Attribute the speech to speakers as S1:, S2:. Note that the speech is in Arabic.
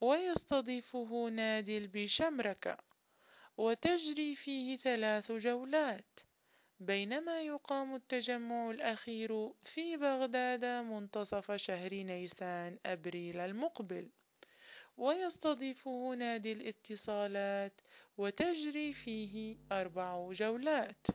S1: ويستضيفه نادي بشمركة، وتجري فيه 3 جولات، بينما يقام التجمع الأخير في بغداد منتصف شهر نيسان أبريل المقبل، ويستضيفه نادي الاتصالات، وتجري فيه 4 جولات.